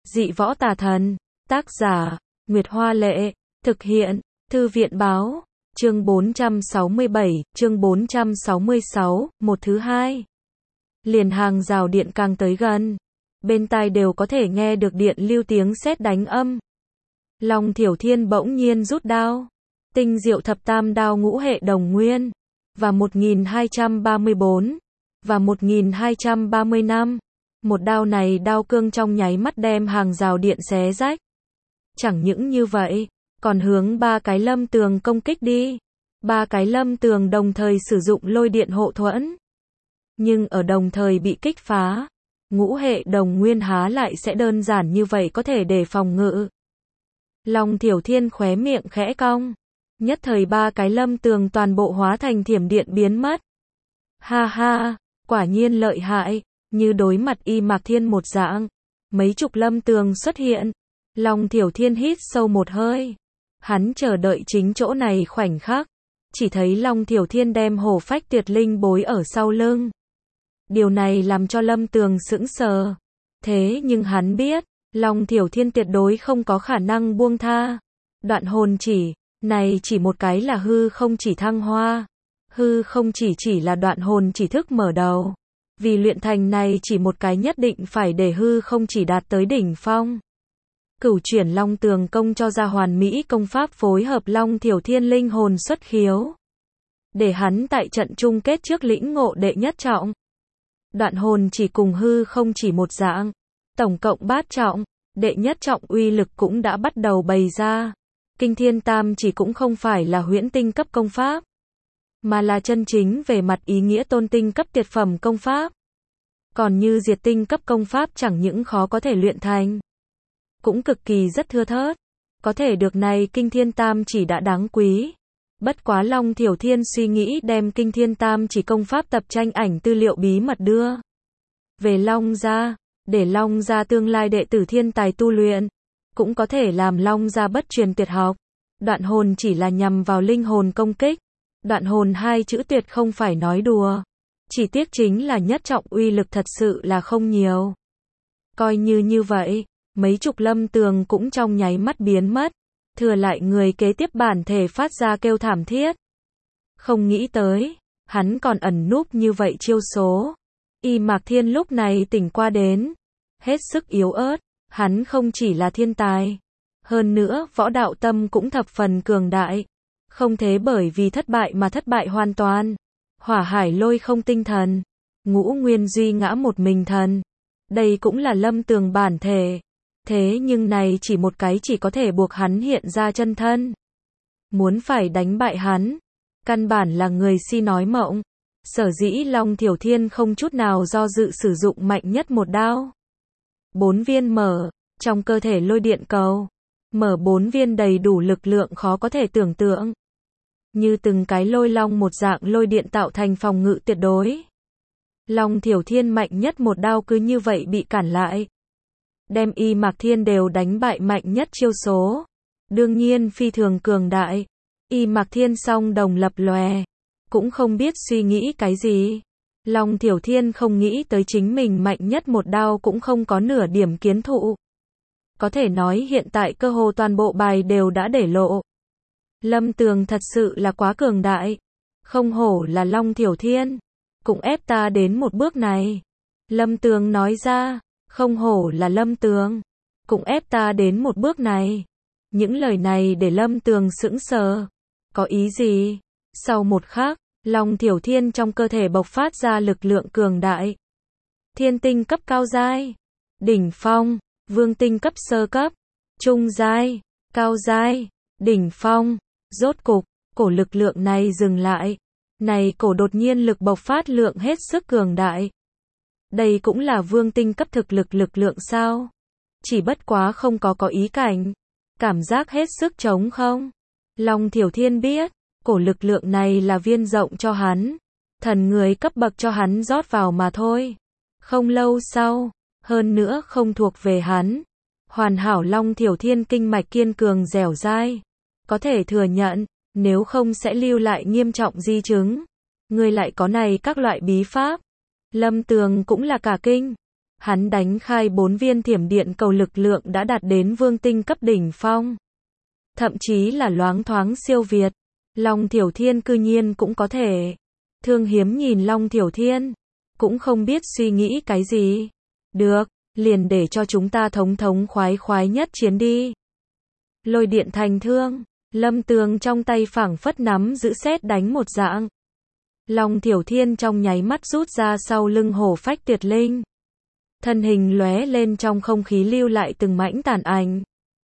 Dị võ tà thần. Tác giả, Nguyệt Hoa Lệ. Thực hiện, Thư viện Báo. Chương 467, chương 466, một thứ hai. Liền hàng rào điện càng tới gần, bên tai đều có thể nghe được điện lưu tiếng sét đánh âm. Long Thiểu Thiên bỗng nhiên rút đao. Tinh diệu thập tam đao ngũ hệ đồng nguyên. Và 1234. Và 1235. Một đao này đao cương trong nháy mắt đem hàng rào điện xé rách. Chẳng những như vậy, còn hướng ba cái lâm tường công kích đi. Ba cái lâm tường đồng thời sử dụng lôi điện hộ thuẫn. Nhưng ở đồng thời bị kích phá. Ngũ hệ đồng nguyên há lại sẽ đơn giản như vậy có thể để phòng ngự. Long Thiểu Thiên khóe miệng khẽ cong. Nhất thời ba cái lâm tường toàn bộ hóa thành thiểm điện biến mất. Ha ha, quả nhiên lợi hại, như đối mặt Y Mạc Thiên một dạng. Mấy chục lâm tường xuất hiện. Long Thiểu Thiên hít sâu một hơi. Hắn chờ đợi chính chỗ này khoảnh khắc. Chỉ thấy Long Thiểu Thiên đem hổ phách tuyệt linh bối ở sau lưng. Điều này làm cho lâm tường sững sờ. Thế nhưng hắn biết, Long Thiểu Thiên tuyệt đối không có khả năng buông tha. Đoạn hồn chỉ, này chỉ một cái là hư không chỉ thăng hoa. Hư không chỉ là đoạn hồn chỉ thức mở đầu. Vì luyện thành này chỉ một cái nhất định phải để hư không chỉ đạt tới đỉnh phong. Cửu chuyển Long Tường công cho ra hoàn mỹ công pháp phối hợp Long Thiểu Thiên linh hồn xuất khiếu. Để hắn tại trận chung kết trước lĩnh ngộ đệ nhất trọng. Đoạn hồn chỉ cùng hư không chỉ một dạng. Tổng cộng 3 trọng, đệ nhất trọng uy lực cũng đã bắt đầu bày ra. Kinh Thiên Tam chỉ cũng không phải là huyễn tinh cấp công pháp. Mà là chân chính về mặt ý nghĩa tôn tinh cấp tuyệt phẩm công pháp. Còn như diệt tinh cấp công pháp chẳng những khó có thể luyện thành. Cũng cực kỳ rất thưa thớt. Có thể được này Kinh Thiên Tam chỉ đã đáng quý. Bất quá Long Thiểu Thiên suy nghĩ đem Kinh Thiên Tam chỉ công pháp tập tranh ảnh tư liệu bí mật đưa về Long gia, để Long gia tương lai đệ tử thiên tài tu luyện. Cũng có thể làm Long gia bất truyền tuyệt học. Đoạn hồn chỉ là nhằm vào linh hồn công kích. Đoạn hồn hai chữ tuyệt không phải nói đùa. Chỉ tiếc chính là nhất trọng uy lực thật sự là không nhiều. Coi như vậy, mấy chục lâm tường cũng trong nháy mắt biến mất. Thừa lại người kế tiếp bản thể phát ra kêu thảm thiết. Không nghĩ tới, hắn còn ẩn núp như vậy chiêu số. Y Mạc Thiên lúc này tỉnh qua đến. Hết sức yếu ớt, hắn không chỉ là thiên tài. Hơn nữa, võ đạo tâm cũng thập phần cường đại. Không thế bởi vì thất bại mà thất bại hoàn toàn. Hỏa hải lôi không tinh thần. Ngũ nguyên duy ngã một mình thần. Đây cũng là lâm tường bản thể. Thế nhưng này chỉ một cái chỉ có thể buộc hắn hiện ra chân thân. Muốn phải đánh bại hắn. Căn bản là người si nói mộng. Sở dĩ Long Thiểu Thiên không chút nào do dự sử dụng mạnh nhất một đao. 4 viên mở. Trong cơ thể lôi điện cầu. Mở 4 viên đầy đủ lực lượng khó có thể tưởng tượng. Như từng cái lôi long một dạng lôi điện tạo thành phòng ngự tuyệt đối. Long Thiểu Thiên mạnh nhất một đao cứ như vậy bị cản lại. Đem Y Mạc Thiên đều đánh bại mạnh nhất chiêu số. Đương nhiên phi thường cường đại. Y Mạc Thiên song đồng lập lòe. Cũng không biết suy nghĩ cái gì. Long Thiểu Thiên không nghĩ tới chính mình mạnh nhất một đao cũng không có nửa điểm kiến thụ. Có thể nói hiện tại cơ hồ toàn bộ bài đều đã để lộ. Lâm tường thật sự là quá cường đại. Không hổ là Long Thiểu Thiên. Cũng ép ta đến một bước này. Lâm tường nói ra. Không hổ là lâm tường. Cũng ép ta đến một bước này. Những lời này để lâm tường sững sờ. Có ý gì? Sau một khắc, Long Thiểu Thiên trong cơ thể bộc phát ra lực lượng cường đại. Thiên tinh cấp cao giai. Đỉnh phong. Vương tinh cấp sơ cấp. Trung giai. Cao giai. Đỉnh phong. Rốt cục, cổ lực lượng này dừng lại. Này cổ đột nhiên lực bộc phát lượng hết sức cường đại. Đây cũng là vương tinh cấp thực lực lượng sao? Chỉ bất quá không có ý cảnh. Cảm giác hết sức trống không? Long Thiểu Thiên biết, cổ lực lượng này là viên rộng cho hắn. Thần người cấp bậc cho hắn rót vào mà thôi. Không lâu sau, hơn nữa không thuộc về hắn. Hoàn hảo Long Thiểu Thiên kinh mạch kiên cường dẻo dai. Có thể thừa nhận, nếu không sẽ lưu lại nghiêm trọng di chứng. Ngươi lại có này các loại bí pháp. Lâm tường cũng là cả kinh. Hắn đánh khai 4 viên thiểm điện cầu lực lượng đã đạt đến vương tinh cấp đỉnh phong. Thậm chí là loáng thoáng siêu việt. Long Thiểu Thiên cư nhiên cũng có thể. Thương Hiếm nhìn Long Thiểu Thiên, cũng không biết suy nghĩ cái gì. Được, liền để cho chúng ta thống thống khoái khoái nhất chiến đi. Lôi điện thành thương, Lâm Tường trong tay phảng phất nắm giữ sét đánh một dạng. Long Thiểu Thiên trong nháy mắt rút ra sau lưng hổ phách tuyệt linh. Thân hình lóe lên trong không khí lưu lại từng mảnh tàn ảnh.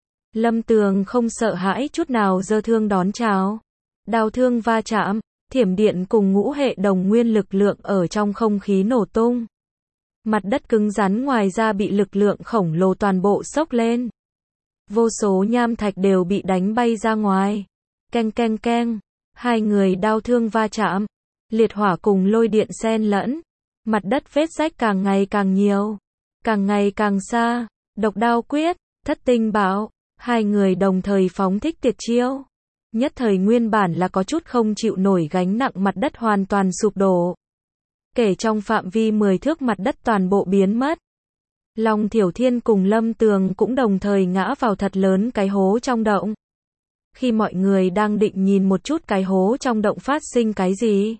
Lâm Tường không sợ hãi chút nào giơ thương đón chào. Đao thương va chạm, thiểm điện cùng ngũ hệ đồng nguyên lực lượng ở trong không khí nổ tung. Mặt đất cứng rắn ngoài ra bị lực lượng khổng lồ toàn bộ xốc lên. Vô số nham thạch đều bị đánh bay ra ngoài. Keng keng keng, hai người đao thương va chạm, liệt hỏa cùng lôi điện xen lẫn. Mặt đất vết rách càng ngày càng nhiều, càng ngày càng xa. Độc đao quyết, thất tinh bảo, hai người đồng thời phóng thích tuyệt chiêu. Nhất thời nguyên bản là có chút không chịu nổi gánh nặng mặt đất hoàn toàn sụp đổ. Kể trong phạm vi 10 thước mặt đất toàn bộ biến mất. Long Thiểu Thiên cùng Lâm Tường cũng đồng thời ngã vào thật lớn cái hố trong động. Khi mọi người đang định nhìn một chút cái hố trong động phát sinh cái gì,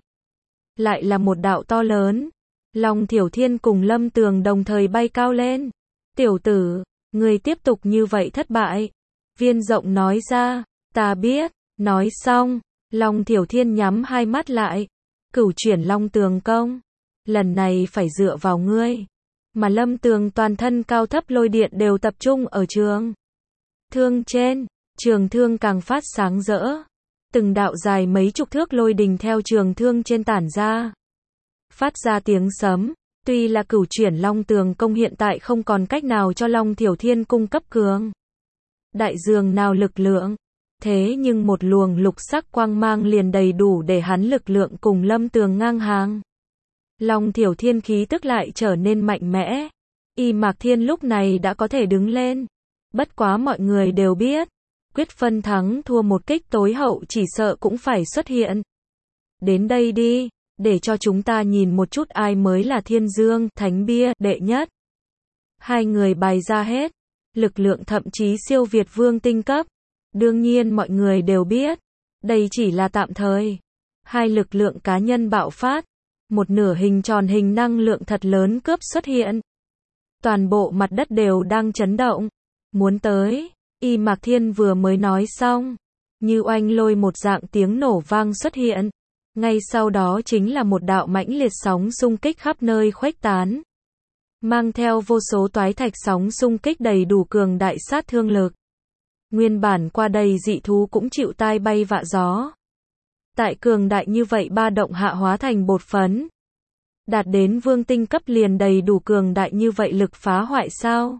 lại là một đạo to lớn. Long Thiểu Thiên cùng Lâm Tường đồng thời bay cao lên. Tiểu tử, người tiếp tục như vậy thất bại. Viên Rộng nói ra, ta biết. Nói xong, Long Thiểu Thiên nhắm hai mắt lại. Cửu chuyển Long Tường công, lần này phải dựa vào ngươi. Mà Lâm Tường toàn thân cao thấp lôi điện đều tập trung ở trường thương trên. Trường thương càng phát sáng rỡ. Từng đạo dài mấy chục thước lôi đình theo trường thương trên tản ra. Phát ra tiếng sấm. Tuy là cửu chuyển Long Tường công hiện tại không còn cách nào cho Long Thiểu Thiên cung cấp cường đại dường nào lực lượng. Thế nhưng một luồng lục sắc quang mang liền đầy đủ để hắn lực lượng cùng Lâm Tường ngang hàng. Long Thiểu Thiên khí tức lại trở nên mạnh mẽ. Y Mạc Thiên lúc này đã có thể đứng lên. Bất quá mọi người đều biết, quyết phân thắng thua một kích tối hậu chỉ sợ cũng phải xuất hiện. Đến đây đi, để cho chúng ta nhìn một chút ai mới là Thiên Dương Thánh Bia đệ nhất. Hai người bày ra hết, lực lượng thậm chí siêu việt vương tinh cấp. Đương nhiên mọi người đều biết, đây chỉ là tạm thời. Hai lực lượng cá nhân bạo phát, một nửa hình tròn hình năng lượng thật lớn cướp xuất hiện. Toàn bộ mặt đất đều đang chấn động. Muốn tới, Y Mạc Thiên vừa mới nói xong, như oanh lôi một dạng tiếng nổ vang xuất hiện. Ngay sau đó chính là một đạo mãnh liệt sóng xung kích khắp nơi khuếch tán. Mang theo vô số toái thạch sóng xung kích đầy đủ cường đại sát thương lực. Nguyên bản qua đây dị thú cũng chịu tai bay vạ gió. Tại cường đại như vậy ba động hạ hóa thành bột phấn. Đạt đến vương tinh cấp liền đầy đủ cường đại như vậy lực phá hoại sao?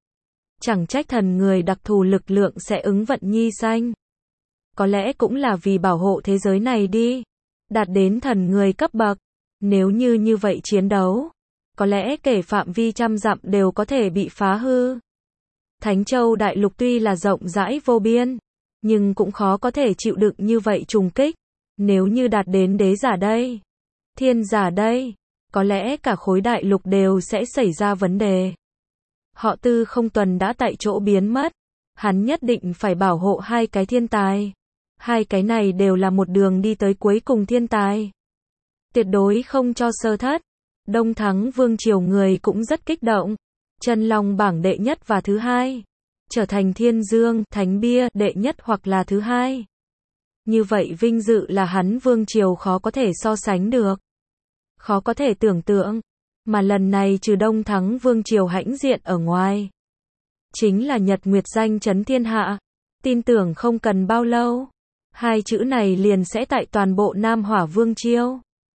Chẳng trách thần người đặc thù lực lượng sẽ ứng vận nhi xanh. Có lẽ cũng là vì bảo hộ thế giới này đi. Đạt đến thần người cấp bậc. Nếu như vậy chiến đấu, có lẽ kể phạm vi trăm dặm đều có thể bị phá hư. Thánh Châu Đại Lục tuy là rộng rãi vô biên, nhưng cũng khó có thể chịu đựng như vậy trùng kích. Nếu như đạt đến đế giả đây, thiên giả đây, có lẽ cả khối đại lục đều sẽ xảy ra vấn đề. Họ Tư không tuần đã tại chỗ biến mất. Hắn nhất định phải bảo hộ hai cái thiên tài. Hai cái này đều là một đường đi tới cuối cùng thiên tài. Tuyệt đối không cho sơ thất. Đông Thắng Vương Triều người cũng rất kích động. Chân Long bảng đệ nhất và thứ hai. Trở thành Thiên Dương, Thánh Bia, đệ nhất hoặc là thứ hai. Như vậy vinh dự là hắn Vương Triều khó có thể so sánh được. Khó có thể tưởng tượng. Mà lần này trừ Đông Thắng Vương Triều hãnh diện ở ngoài. Chính là Nhật Nguyệt danh chấn thiên hạ. Tin tưởng không cần bao lâu. Hai chữ này liền sẽ tại toàn bộ Nam Hỏa Vương Triều.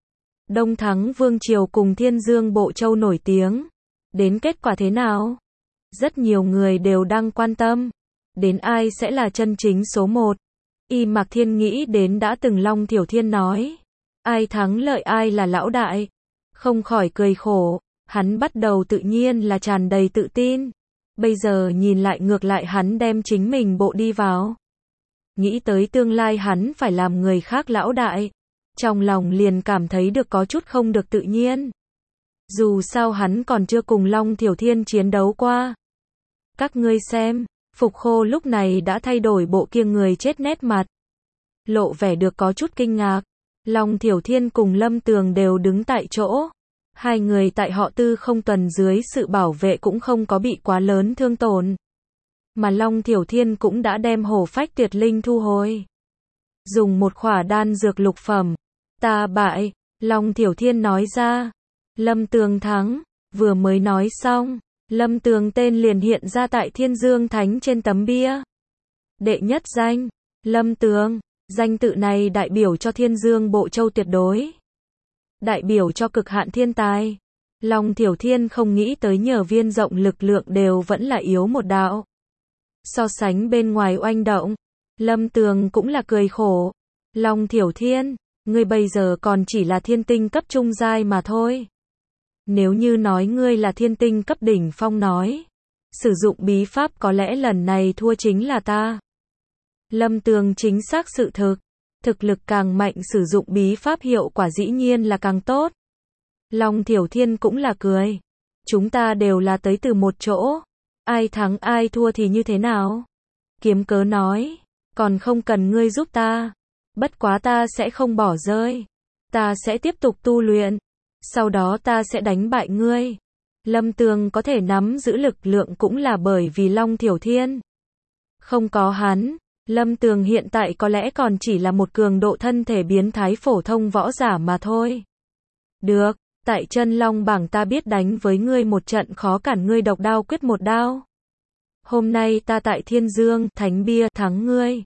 Đông Thắng Vương Triều cùng Thiên Dương Bộ Châu nổi tiếng. Đến kết quả thế nào? Rất nhiều người đều đang quan tâm. Đến ai sẽ là chân chính số 1? Y Mạc Thiên nghĩ đến đã từng Long Thiểu Thiên nói. Ai thắng lợi ai là lão đại. Không khỏi cười khổ. Hắn bắt đầu tự nhiên là tràn đầy tự tin. Bây giờ nhìn lại ngược lại hắn đem chính mình bộ đi vào. Nghĩ tới tương lai hắn phải làm người khác lão đại. Trong lòng liền cảm thấy được có chút không được tự nhiên. Dù sao hắn còn chưa cùng Long Thiểu Thiên chiến đấu qua. Các ngươi xem, Phục Khô lúc này đã thay đổi bộ kia người chết nét mặt. Lộ vẻ được có chút kinh ngạc. Long Thiểu Thiên cùng Lâm Tường đều đứng tại chỗ. Hai người tại họ Tư không tuần dưới sự bảo vệ cũng không có bị quá lớn thương tổn. Mà Long Thiểu Thiên cũng đã đem hổ phách tuyệt linh thu hồi. Dùng một khỏa đan dược lục phẩm. Ta bại, Long Thiểu Thiên nói ra. Lâm Tường thắng, vừa mới nói xong, Lâm Tường tên liền hiện ra tại Thiên Dương Thánh trên tấm bia. Đệ nhất danh, Lâm Tường, danh tự này đại biểu cho Thiên Dương Bộ Châu tuyệt đối. Đại biểu cho cực hạn thiên tài. Long Thiểu Thiên không nghĩ tới nhờ viên rộng lực lượng đều vẫn là yếu một đạo. So sánh bên ngoài oanh động, Lâm Tường cũng là cười khổ. Long Thiểu Thiên, ngươi bây giờ còn chỉ là thiên tinh cấp trung giai mà thôi. Nếu như nói ngươi là thiên tinh cấp đỉnh phong nói, sử dụng bí pháp có lẽ lần này thua chính là ta. Lâm Tường chính xác sự thực lực càng mạnh sử dụng bí pháp hiệu quả dĩ nhiên là càng tốt. Long Thiểu Thiên cũng là cười. Chúng ta đều là tới từ một chỗ. Ai thắng ai thua thì như thế nào? Kiếm Cớ nói, còn không cần ngươi giúp ta. Bất quá ta sẽ không bỏ rơi. Ta sẽ tiếp tục tu luyện. Sau đó ta sẽ đánh bại ngươi. Lâm Tường có thể nắm giữ lực lượng cũng là bởi vì Long Thiểu Thiên. Không có hắn, Lâm Tường hiện tại có lẽ còn chỉ là một cường độ thân thể biến thái phổ thông võ giả mà thôi. Được, tại chân long bảng ta biết đánh với ngươi một trận khó cản ngươi độc đao quyết một đao. Hôm nay ta tại Thiên Dương Thánh bia thắng ngươi.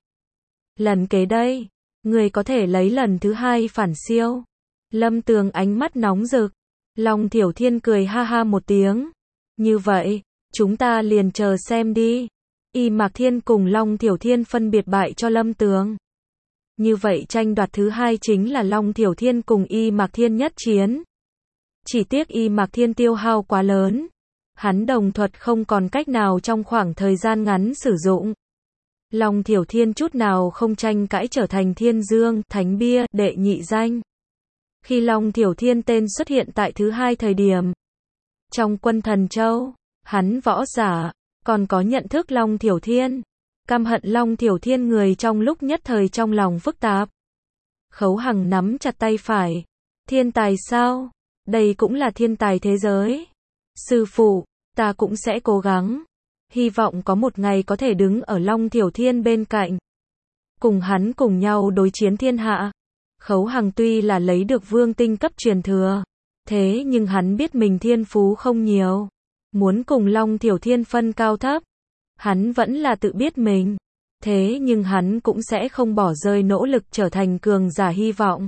Lần kế đây, ngươi có thể lấy lần thứ hai phản siêu. Lâm Tường ánh mắt nóng rực. Long Thiểu Thiên cười ha ha một tiếng. Như vậy, chúng ta liền chờ xem đi. Y Mạc Thiên cùng Long Thiểu Thiên phân biệt bại cho Lâm Tường. Như vậy tranh đoạt thứ hai chính là Long Thiểu Thiên cùng Y Mạc Thiên nhất chiến. Chỉ tiếc Y Mạc Thiên tiêu hao quá lớn. Hắn đồng thuật không còn cách nào trong khoảng thời gian ngắn sử dụng. Long Thiểu Thiên chút nào không tranh cãi trở thành Thiên Dương Thánh bia đệ nhị danh. Khi Long Thiểu Thiên tên xuất hiện tại thứ hai thời điểm, trong Quân Thần Châu, hắn võ giả, còn có nhận thức Long Thiểu Thiên, căm hận Long Thiểu Thiên người trong lúc nhất thời trong lòng phức tạp. Khấu Hằng nắm chặt tay phải. Thiên tài sao? Đây cũng là thiên tài thế giới. Sư phụ, ta cũng sẽ cố gắng. Hy vọng có một ngày có thể đứng ở Long Thiểu Thiên bên cạnh. Cùng hắn cùng nhau đối chiến thiên hạ. Khấu Hằng tuy là lấy được vương tinh cấp truyền thừa. Thế nhưng hắn biết mình thiên phú không nhiều. Muốn cùng Long Thiểu Thiên phân cao thấp. Hắn vẫn là tự biết mình. Thế nhưng hắn cũng sẽ không bỏ rơi nỗ lực trở thành cường giả hy vọng.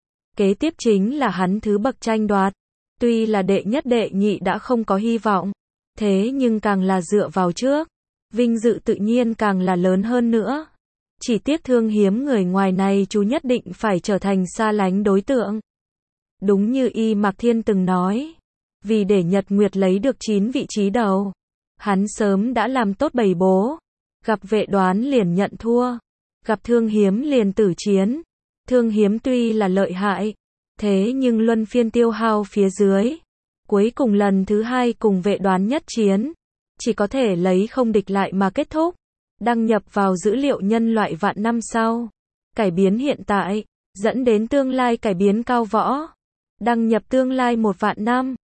Kế tiếp chính là hắn thứ bậc tranh đoạt. Tuy là đệ nhất đệ nhị đã không có hy vọng. Thế nhưng càng là dựa vào trước. Vinh dự tự nhiên càng là lớn hơn nữa. Chỉ tiếc thương hiếm người ngoài này chú nhất định phải trở thành xa lánh đối tượng. Đúng như Y Mạc Thiên từng nói. Vì để Nhật Nguyệt lấy được 9 vị trí đầu. Hắn sớm đã làm tốt bày bố. Gặp Vệ Đoán liền nhận thua. Gặp Thương Hiếm liền tử chiến. Thương Hiếm tuy là lợi hại. Thế nhưng luân phiên tiêu hao phía dưới. Cuối cùng lần thứ hai cùng Vệ Đoán nhất chiến. Chỉ có thể lấy không địch lại mà kết thúc. Đăng nhập vào dữ liệu nhân loại vạn năm sau. Cải biến hiện tại. Dẫn đến tương lai cải biến cao võ. Đăng nhập tương lai 1 vạn năm.